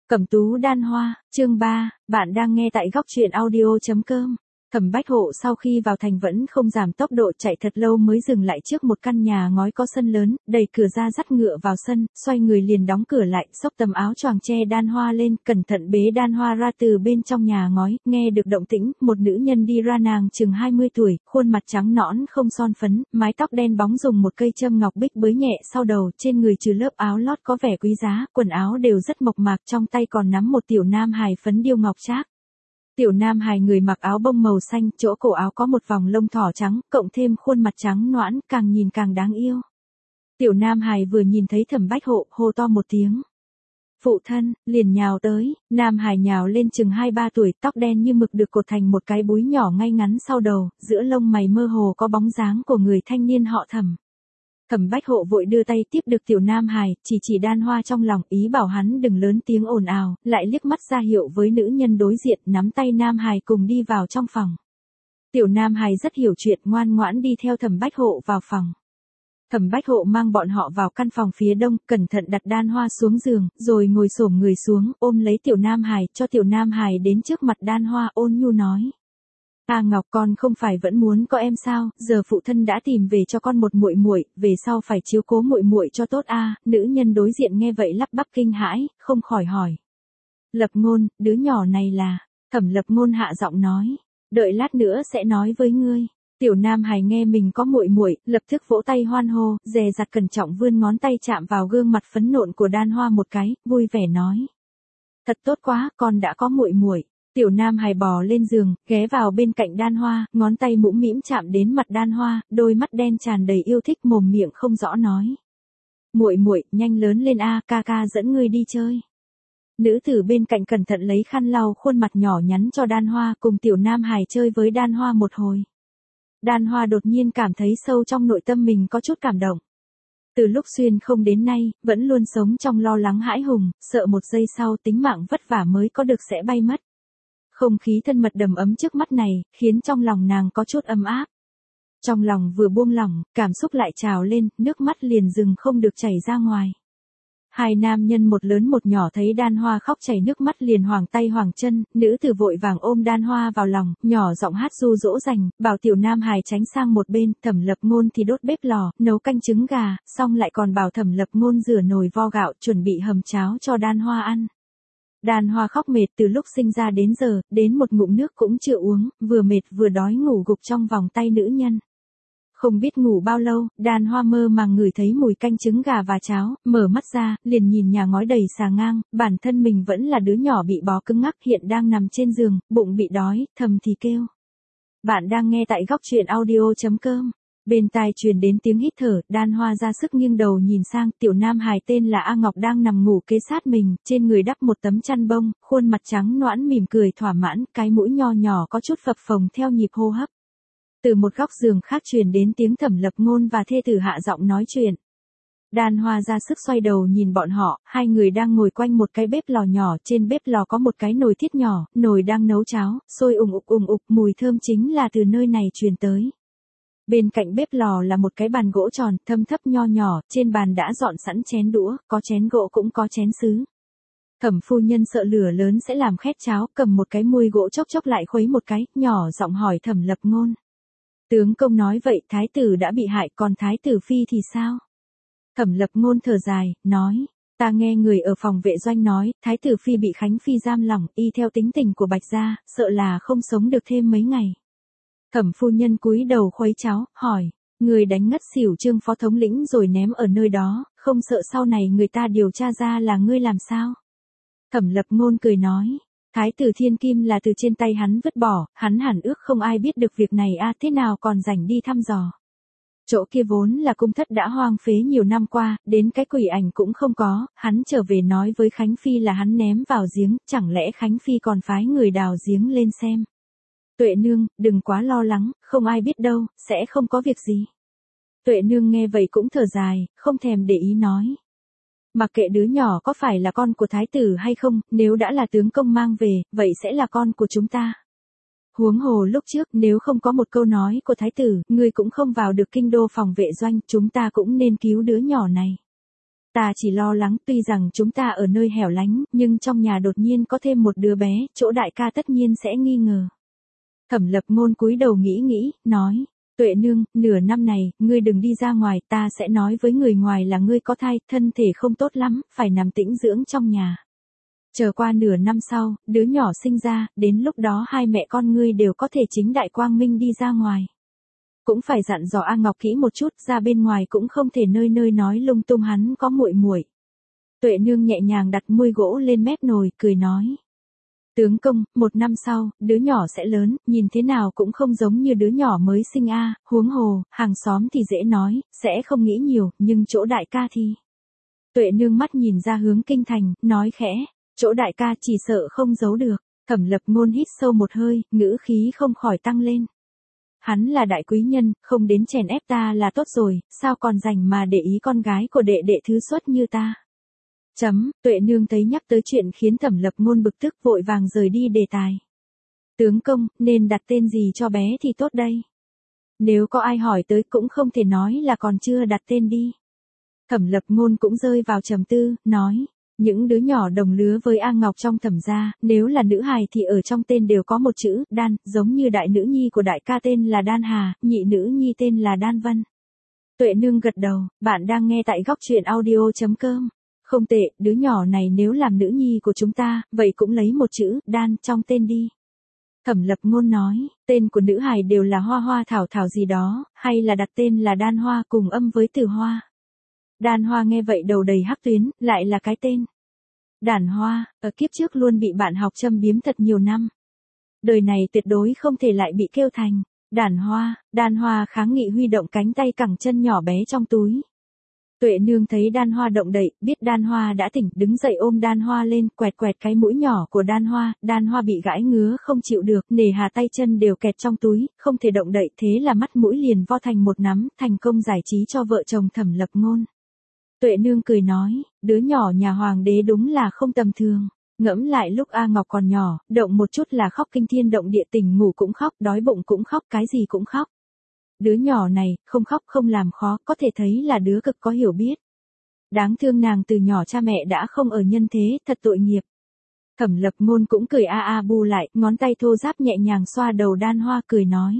Cẩm tú đan hoa, chương 3, bạn đang nghe tại góc truyện audio.com. Thẩm Bách Hộ sau khi vào thành vẫn không giảm tốc độ, chạy thật lâu mới dừng lại trước một căn nhà ngói có sân lớn, đẩy cửa ra dắt ngựa vào sân, xoay người liền đóng cửa lại, xốc tấm áo choàng che đan hoa lên, cẩn thận bế đan hoa ra từ bên trong nhà ngói. Nghe được động tĩnh, một nữ nhân đi ra, nàng chừng 20 tuổi, khuôn mặt trắng nõn không son phấn, mái tóc đen bóng dùng một cây châm ngọc bích bới nhẹ sau đầu, trên người trừ lớp áo lót có vẻ quý giá, quần áo đều rất mộc mạc, trong tay còn nắm một tiểu nam hài phấn điêu ngọc trác. Tiểu nam hài người mặc áo bông màu xanh, chỗ cổ áo có một vòng lông thỏ trắng, cộng thêm khuôn mặt trắng nõn, càng nhìn càng đáng yêu. Tiểu nam hài vừa nhìn thấy Thẩm Bách Hộ, hô to một tiếng. Phụ thân, liền nhào tới, nam hài nhào lên chừng 2-3 tuổi, tóc đen như mực được cột thành một cái búi nhỏ ngay ngắn sau đầu, giữa lông mày mơ hồ có bóng dáng của người thanh niên họ Thẩm. Thẩm Bách Hộ vội đưa tay tiếp được tiểu nam hài, chỉ đan hoa trong lòng, ý bảo hắn đừng lớn tiếng ồn ào, lại liếc mắt ra hiệu với nữ nhân đối diện, nắm tay nam hài cùng đi vào trong phòng. Tiểu nam hài rất hiểu chuyện, ngoan ngoãn đi theo Thẩm Bách Hộ vào phòng. Thẩm Bách Hộ mang bọn họ vào căn phòng phía đông, cẩn thận đặt đan hoa xuống giường, rồi ngồi xổm người xuống, ôm lấy tiểu nam hài, cho tiểu nam hài đến trước mặt đan hoa, ôn nhu nói. A Ngọc, con không phải vẫn muốn có em sao, giờ phụ thân đã tìm về cho con một muội muội, về sau phải chiếu cố muội muội cho tốt a. Nữ nhân đối diện nghe vậy lắp bắp kinh hãi, không khỏi hỏi. Lập Ngôn, đứa nhỏ này là, Thẩm Lập Ngôn hạ giọng nói, đợi lát nữa sẽ nói với ngươi. Tiểu nam hài nghe mình có muội muội, lập tức vỗ tay hoan hô, dè dặt cẩn trọng vươn ngón tay chạm vào gương mặt phấn nộn của đan hoa một cái, vui vẻ nói. Thật tốt quá, con đã có muội muội. Tiểu nam hài bò lên giường, ghé vào bên cạnh đan hoa, ngón tay mũm mĩm chạm đến mặt đan hoa, đôi mắt đen tràn đầy yêu thích, mồm miệng không rõ nói. Muội muội, nhanh lớn lên a, ca ca dẫn ngươi đi chơi. Nữ tử bên cạnh cẩn thận lấy khăn lau khuôn mặt nhỏ nhắn cho đan hoa, cùng tiểu nam hài chơi với đan hoa một hồi. Đan hoa đột nhiên cảm thấy sâu trong nội tâm mình có chút cảm động. Từ lúc xuyên không đến nay, vẫn luôn sống trong lo lắng hãi hùng, sợ một giây sau tính mạng vất vả mới có được sẽ bay mất. Không khí thân mật đầm ấm trước mắt này, khiến trong lòng nàng có chút ấm áp. Trong lòng vừa buông lỏng, cảm xúc lại trào lên, nước mắt liền dừng không được chảy ra ngoài. Hai nam nhân một lớn một nhỏ thấy đan hoa khóc chảy nước mắt liền hoảng tay hoảng chân, nữ tử vội vàng ôm đan hoa vào lòng, nhỏ giọng hát ru dỗ dành, bảo tiểu nam hài tránh sang một bên, Thẩm Lập Ngôn thì đốt bếp lò, nấu canh trứng gà, xong lại còn bảo Thẩm Lập Ngôn rửa nồi vo gạo, chuẩn bị hầm cháo cho đan hoa ăn. Đan hoa khóc mệt từ lúc sinh ra đến giờ, đến một ngụm nước cũng chưa uống, vừa mệt vừa đói ngủ gục trong vòng tay nữ nhân. Không biết ngủ bao lâu, đan hoa mơ màng ngửi thấy mùi canh trứng gà và cháo, mở mắt ra, liền nhìn nhà ngói đầy xà ngang, bản thân mình vẫn là đứa nhỏ bị bó cứng ngắc hiện đang nằm trên giường, bụng bị đói, thầm thì kêu. Bạn đang nghe tại góc truyện audio.com. Bên tai truyền đến tiếng hít thở, đan hoa ra sức nghiêng đầu nhìn sang, tiểu nam hài tên là A Ngọc đang nằm ngủ kế sát mình, trên người đắp một tấm chăn bông, khuôn mặt trắng nõn mỉm cười thỏa mãn, cái mũi nho nhỏ có chút phập phồng theo nhịp hô hấp. Từ một góc giường khác truyền đến tiếng Thẩm Lập Ngôn và thê tử hạ giọng nói chuyện. Đan hoa ra sức xoay đầu nhìn bọn họ, hai người đang ngồi quanh một cái bếp lò nhỏ, trên bếp lò có một cái nồi thiết nhỏ, nồi đang nấu cháo, sôi ùng ục, mùi thơm chính là từ nơi này truyền tới. Bên cạnh bếp lò là một cái bàn gỗ tròn, thâm thấp nho nhỏ, trên bàn đã dọn sẵn chén đũa, có chén gỗ cũng có chén sứ. Thẩm phu nhân sợ lửa lớn sẽ làm khét cháo, cầm một cái muôi gỗ chốc lại khuấy một cái, nhỏ giọng hỏi Thẩm Lập Ngôn. Tướng công nói vậy, thái tử đã bị hại, còn thái tử phi thì sao? Thẩm Lập Ngôn thở dài, nói, ta nghe người ở phòng vệ doanh nói, thái tử phi bị Khánh phi giam lỏng, y theo tính tình của Bạch gia, sợ là không sống được thêm mấy ngày. Thẩm phu nhân cúi đầu khuấy cháo, hỏi, người đánh ngất xỉu Trương phó thống lĩnh rồi ném ở nơi đó, không sợ sau này người ta điều tra ra là ngươi làm sao? Thẩm Lập Ngôn cười nói, thái tử thiên kim là từ trên tay hắn vứt bỏ, hắn hẳn ước không ai biết được việc này a, thế nào còn rảnh đi thăm dò. Chỗ kia vốn là cung thất đã hoang phế nhiều năm qua, đến cái quỷ ảnh cũng không có, hắn trở về nói với Khánh phi là hắn ném vào giếng, chẳng lẽ Khánh phi còn phái người đào giếng lên xem. Tuệ nương, đừng quá lo lắng, không ai biết đâu, sẽ không có việc gì. Tuệ nương nghe vậy cũng thở dài, không thèm để ý nói. Mặc kệ đứa nhỏ có phải là con của thái tử hay không, nếu đã là tướng công mang về, vậy sẽ là con của chúng ta. Huống hồ lúc trước, nếu không có một câu nói của thái tử, ngươi cũng không vào được kinh đô phòng vệ doanh, chúng ta cũng nên cứu đứa nhỏ này. Ta chỉ lo lắng tuy rằng chúng ta ở nơi hẻo lánh, nhưng trong nhà đột nhiên có thêm một đứa bé, chỗ đại ca tất nhiên sẽ nghi ngờ. Thẩm Lập Ngôn cúi đầu nghĩ, nói. Tuệ nương, nửa năm này, ngươi đừng đi ra ngoài, ta sẽ nói với người ngoài là ngươi có thai, thân thể không tốt lắm, phải nằm tĩnh dưỡng trong nhà. Chờ qua nửa năm sau, đứa nhỏ sinh ra, đến lúc đó hai mẹ con ngươi đều có thể chính đại quang minh đi ra ngoài. Cũng phải dặn dò A Ngọc kỹ một chút, ra bên ngoài cũng không thể nơi nơi nói lung tung hắn có muội muội. Tuệ nương nhẹ nhàng đặt môi gỗ lên mép nồi, cười nói. Tướng công, 1 năm sau, đứa nhỏ sẽ lớn, nhìn thế nào cũng không giống như đứa nhỏ mới sinh a, huống hồ, hàng xóm thì dễ nói, sẽ không nghĩ nhiều, nhưng chỗ đại ca thì. Tuệ nương mắt nhìn ra hướng kinh thành, nói khẽ, chỗ đại ca chỉ sợ không giấu được. Thẩm Lập Ngôn hít sâu một hơi, ngữ khí không khỏi tăng lên. Hắn là đại quý nhân, không đến chèn ép ta là tốt rồi, sao còn rảnh mà để ý con gái của đệ đệ thứ xuất như ta. Tuệ nương thấy nhắc tới chuyện khiến Thẩm Lập Ngôn bực tức vội vàng rời đi đề tài. Tướng công, nên đặt tên gì cho bé thì tốt đây? Nếu có ai hỏi tới cũng không thể nói là còn chưa đặt tên đi. Thẩm Lập Ngôn cũng rơi vào trầm tư, nói. Những đứa nhỏ đồng lứa với A Ngọc trong Thẩm gia, nếu là nữ hài thì ở trong tên đều có một chữ, Đan, giống như đại nữ nhi của đại ca tên là Đan Hà, nhị nữ nhi tên là Đan Vân. Tuệ nương gật đầu, bạn đang nghe tại góc truyện audio.com. Không tệ, đứa nhỏ này nếu làm nữ nhi của chúng ta, vậy cũng lấy một chữ, Đan, trong tên đi. Thẩm Lập Ngôn nói, tên của nữ hài đều là Hoa Hoa Thảo Thảo gì đó, hay là đặt tên là Đan Hoa cùng âm với từ hoa. Đan Hoa nghe vậy đầu đầy hắc tuyến, lại là cái tên. Đàn Hoa, ở kiếp trước luôn bị bạn học châm biếm thật nhiều năm. Đời này tuyệt đối không thể lại bị kêu thành. Đan Hoa kháng nghị huy động cánh tay cẳng chân nhỏ bé trong túi. Tuệ nương thấy Đan Hoa động đậy, biết Đan Hoa đã tỉnh, đứng dậy ôm Đan Hoa lên, quẹt cái mũi nhỏ của Đan Hoa bị gãi ngứa không chịu được, nề hà tay chân đều kẹt trong túi, không thể động đậy, thế là mắt mũi liền vo thành một nắm, thành công giải trí cho vợ chồng Thẩm Lập Ngôn. Tuệ nương cười nói, đứa nhỏ nhà hoàng đế đúng là không tầm thường. Ngẫm lại lúc A Ngọc còn nhỏ, động một chút là khóc kinh thiên động địa, tỉnh ngủ cũng khóc, đói bụng cũng khóc, cái gì cũng khóc. Đứa nhỏ này, không khóc không làm khó, có thể thấy là đứa cực có hiểu biết. Đáng thương nàng từ nhỏ cha mẹ đã không ở nhân thế, thật tội nghiệp. Thẩm Lập Ngôn cũng cười bu lại, ngón tay thô ráp nhẹ nhàng xoa đầu Đan Hoa cười nói.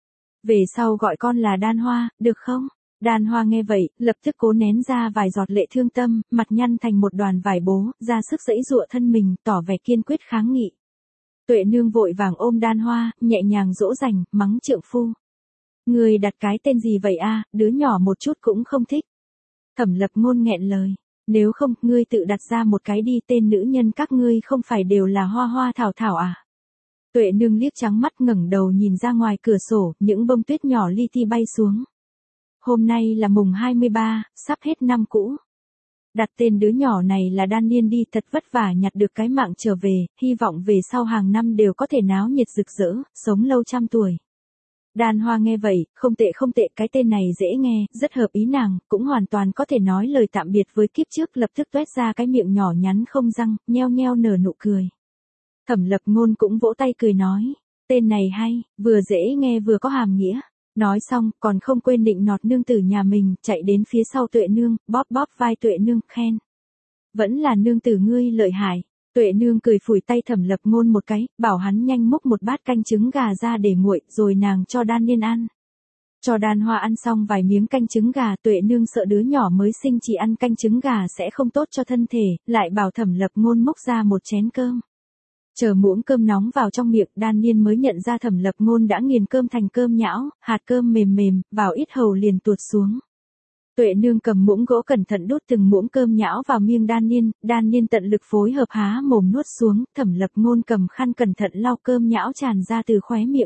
Về sau gọi con là Đan Hoa, được không? Đan Hoa nghe vậy, lập tức cố nén ra vài giọt lệ thương tâm, mặt nhăn thành một đoàn vải bố, ra sức giãy giụa thân mình, tỏ vẻ kiên quyết kháng nghị. Tuệ nương vội vàng ôm Đan Hoa, nhẹ nhàng dỗ dành, mắng trượng phu. Người đặt cái tên gì vậy a? Đứa nhỏ một chút cũng không thích. Thẩm Lập Ngôn nghẹn lời. Nếu không, ngươi tự đặt ra một cái đi, tên nữ nhân các ngươi không phải đều là Hoa Hoa Thảo Thảo à? Tuệ nương liếc trắng mắt ngẩng đầu nhìn ra ngoài cửa sổ, những bông tuyết nhỏ li ti bay xuống. Hôm nay là mùng 23, sắp hết năm cũ. Đặt tên đứa nhỏ này là Đan Niên đi, thật vất vả nhặt được cái mạng trở về, hy vọng về sau hàng năm đều có thể náo nhiệt rực rỡ, sống lâu trăm tuổi. Đan Hoa nghe vậy, không tệ, cái tên này dễ nghe, rất hợp ý nàng, cũng hoàn toàn có thể nói lời tạm biệt với kiếp trước, lập tức toét ra cái miệng nhỏ nhắn không răng, nheo nheo nở nụ cười. Thẩm Lập Ngôn cũng vỗ tay cười nói, tên này hay, vừa dễ nghe vừa có hàm nghĩa. Nói xong, còn không quên định nọt nương tử nhà mình, chạy đến phía sau Tuệ nương, bóp vai Tuệ nương, khen. Vẫn là nương tử ngươi lợi hại. Tuệ nương cười phủi tay Thẩm Lập Ngôn một cái, bảo hắn nhanh múc một bát canh trứng gà ra để nguội, rồi nàng cho Đan Niên ăn. Cho Đan Hoa ăn xong vài miếng canh trứng gà, Tuệ nương sợ đứa nhỏ mới sinh chỉ ăn canh trứng gà sẽ không tốt cho thân thể, lại bảo Thẩm Lập Ngôn múc ra một chén cơm. Chờ muỗng cơm nóng vào trong miệng, Đan Niên mới nhận ra Thẩm Lập Ngôn đã nghiền cơm thành cơm nhão, hạt cơm mềm, vào ít hầu liền tuột xuống. Tuệ nương cầm muỗng gỗ cẩn thận đút từng muỗng cơm nhão vào miệng Đan Niên tận lực phối hợp há mồm nuốt xuống, Thẩm Lập Ngôn cầm khăn cẩn thận lau cơm nhão tràn ra từ khóe miệng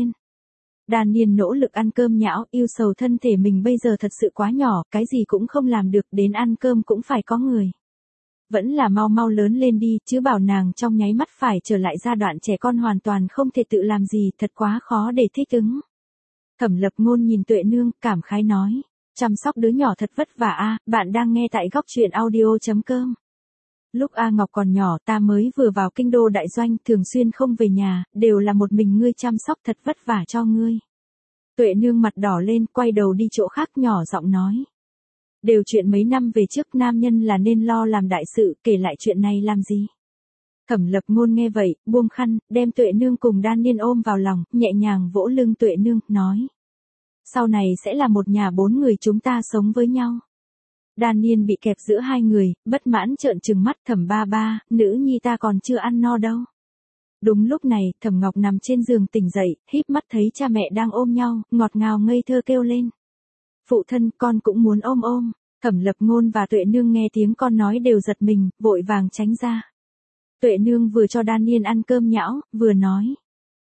Đan Niên nỗ lực ăn cơm nhão, yêu sầu thân thể mình bây giờ thật sự quá nhỏ, cái gì cũng không làm được, đến ăn cơm cũng phải có người. Vẫn là mau lớn lên đi, chứ bảo nàng trong nháy mắt phải trở lại giai đoạn trẻ con hoàn toàn không thể tự làm gì, thật quá khó để thích ứng. Thẩm Lập Ngôn nhìn Tuệ nương, cảm khái nói, chăm sóc đứa nhỏ thật vất vả a. Bạn đang nghe tại góc truyện audio.com. Lúc A Ngọc còn nhỏ, ta mới vừa vào kinh đô đại doanh, thường xuyên không về nhà, đều là một mình ngươi chăm sóc, thật vất vả cho ngươi. Tuệ nương mặt đỏ lên, quay đầu đi chỗ khác nhỏ giọng nói. Đều chuyện mấy năm về trước, nam nhân là nên lo làm đại sự, kể lại chuyện này làm gì. Thẩm Lập Ngôn nghe vậy, buông khăn, đem Tuệ Nương cùng Đan Niên ôm vào lòng, nhẹ nhàng vỗ lưng Tuệ Nương, nói. Sau này sẽ là một nhà 4 người chúng ta sống với nhau. Đan Niên bị kẹp giữa hai người, bất mãn trợn trừng mắt, Thẩm ba ba, nữ nhi ta còn chưa ăn no đâu. Đúng lúc này, Thẩm Ngọc nằm trên giường tỉnh dậy, híp mắt thấy cha mẹ đang ôm nhau, ngọt ngào ngây thơ kêu lên. Phụ thân, con cũng muốn ôm ôm. Thẩm Lập Ngôn và Tuệ Nương nghe tiếng con nói đều giật mình, vội vàng tránh ra. Tuệ Nương vừa cho Đan Niên ăn cơm nhão, vừa nói.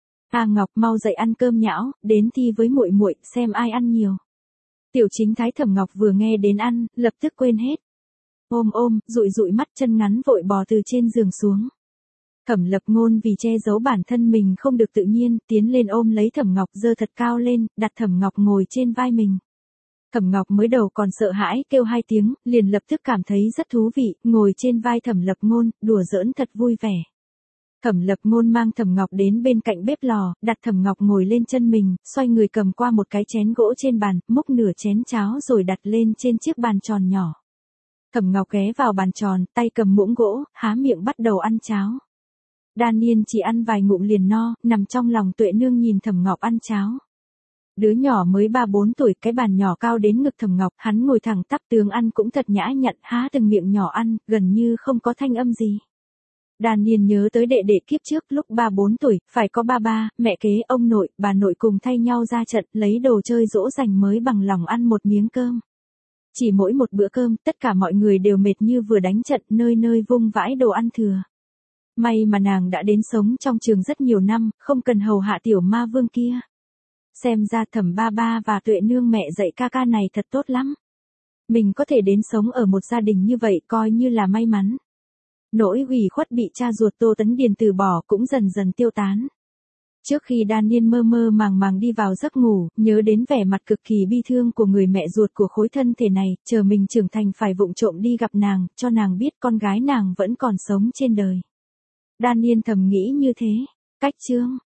A Ngọc, mau dậy ăn cơm nhão, đến thi với muội muội, xem ai ăn nhiều. Tiểu Chính Thái Thẩm Ngọc vừa nghe đến ăn, lập tức quên hết. Ôm ôm, dụi dụi mắt chân ngắn vội bò từ trên giường xuống. Thẩm Lập Ngôn vì che giấu bản thân mình không được tự nhiên, tiến lên ôm lấy Thẩm Ngọc giơ thật cao lên, đặt Thẩm Ngọc ngồi trên vai mình. Thẩm Ngọc mới đầu còn sợ hãi, kêu 2 tiếng, liền lập tức cảm thấy rất thú vị, ngồi trên vai Thẩm Lập Ngôn, đùa giỡn thật vui vẻ. Thẩm Lập Ngôn mang Thẩm Ngọc đến bên cạnh bếp lò, đặt Thẩm Ngọc ngồi lên chân mình, xoay người cầm qua một cái chén gỗ trên bàn, múc nửa chén cháo rồi đặt lên trên chiếc bàn tròn nhỏ. Thẩm Ngọc ghé vào bàn tròn, tay cầm muỗng gỗ, há miệng bắt đầu ăn cháo. Đan Niên chỉ ăn vài ngụm liền no, nằm trong lòng Tuệ Nương nhìn Thẩm Ngọc ăn cháo. Đứa nhỏ mới 3-4 tuổi, cái bàn nhỏ cao đến ngực Thẩm Ngọc, hắn ngồi thẳng tắp, tướng ăn cũng thật nhã nhặn, há từng miệng nhỏ ăn, gần như không có thanh âm gì. Đan Niên nhớ tới đệ đệ kiếp trước, lúc 3-4 tuổi, phải có ba ba, mẹ kế, ông nội, bà nội cùng thay nhau ra trận, lấy đồ chơi dỗ dành mới bằng lòng ăn một miếng cơm. Chỉ mỗi một bữa cơm, tất cả mọi người đều mệt như vừa đánh trận, nơi nơi vung vãi đồ ăn thừa. May mà nàng đã đến sống trong trường rất nhiều năm, không cần hầu hạ tiểu ma vương kia. Xem ra Thẩm ba ba và Tuệ Nương mẹ dạy ca ca này thật tốt lắm. Mình có thể đến sống ở một gia đình như vậy coi như là may mắn. Nỗi ủy khuất bị cha ruột Tô Tấn Điền từ bỏ cũng dần dần tiêu tán. Trước khi Đan Niên mơ mơ màng màng đi vào giấc ngủ, nhớ đến vẻ mặt cực kỳ bi thương của người mẹ ruột của khối thân thể này, chờ mình trưởng thành phải vụng trộm đi gặp nàng, cho nàng biết con gái nàng vẫn còn sống trên đời. Đan Niên thầm nghĩ như thế. Cách chương